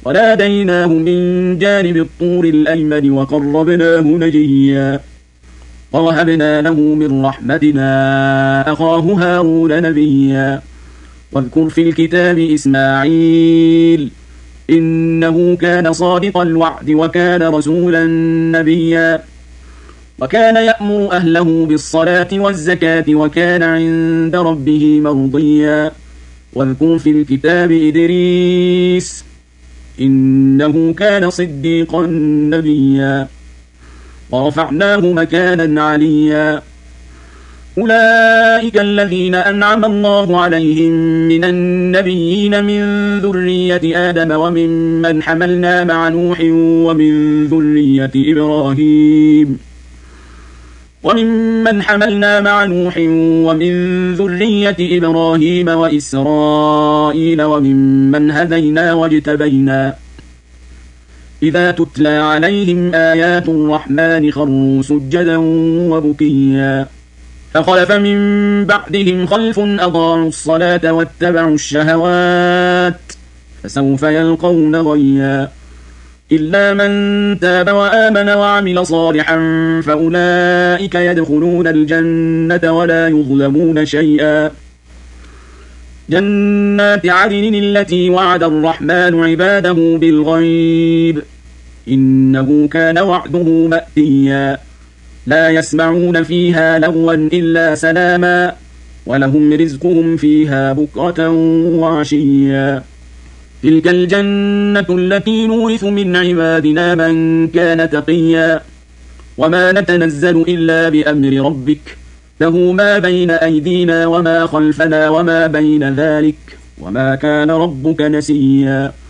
وناديناه من جانب الطور الأيمن وقربناه نجيا ووهبنا له من رحمتنا أخاه هارون نبيا واذكر في الكتاب إسماعيل إنه كان صادق الوعد وكان رسولا نبيا وكان يأمر أهله بالصلاة والزكاة وكان عند ربه مرضيا واذكر في الكتاب إدريس إنه كان صديقا نبيا ورفعناه مكانا عليا أولئك الذين أنعم الله عليهم من النبيين من ذرية آدم وممن حملنا مع نوح ومن ذرية إبراهيم وإسرائيل وممن هدينا واجتبينا إذا تتلى عليهم آيات الرحمن خروا سجدا وبكيا فخلف من بعدهم خلف أضاعوا الصلاة واتبعوا الشهوات فسوف يلقون غيا إلا من تاب وآمن وعمل صالحا فأولئك يدخلون الجنة ولا يظلمون شيئا جنات عدن التي وعد الرحمن عباده بالغيب إنه كان وعده مأتيا لا يسمعون فيها لغوا إلا سلاما ولهم رزقهم فيها بكرة وعشيا تلك الجنة التي نورث من عبادنا من كان تقيا وما نتنزل إلا بأمر ربك له ما بين أيدينا وما خلفنا وما بين ذلك وما كان ربك نسيا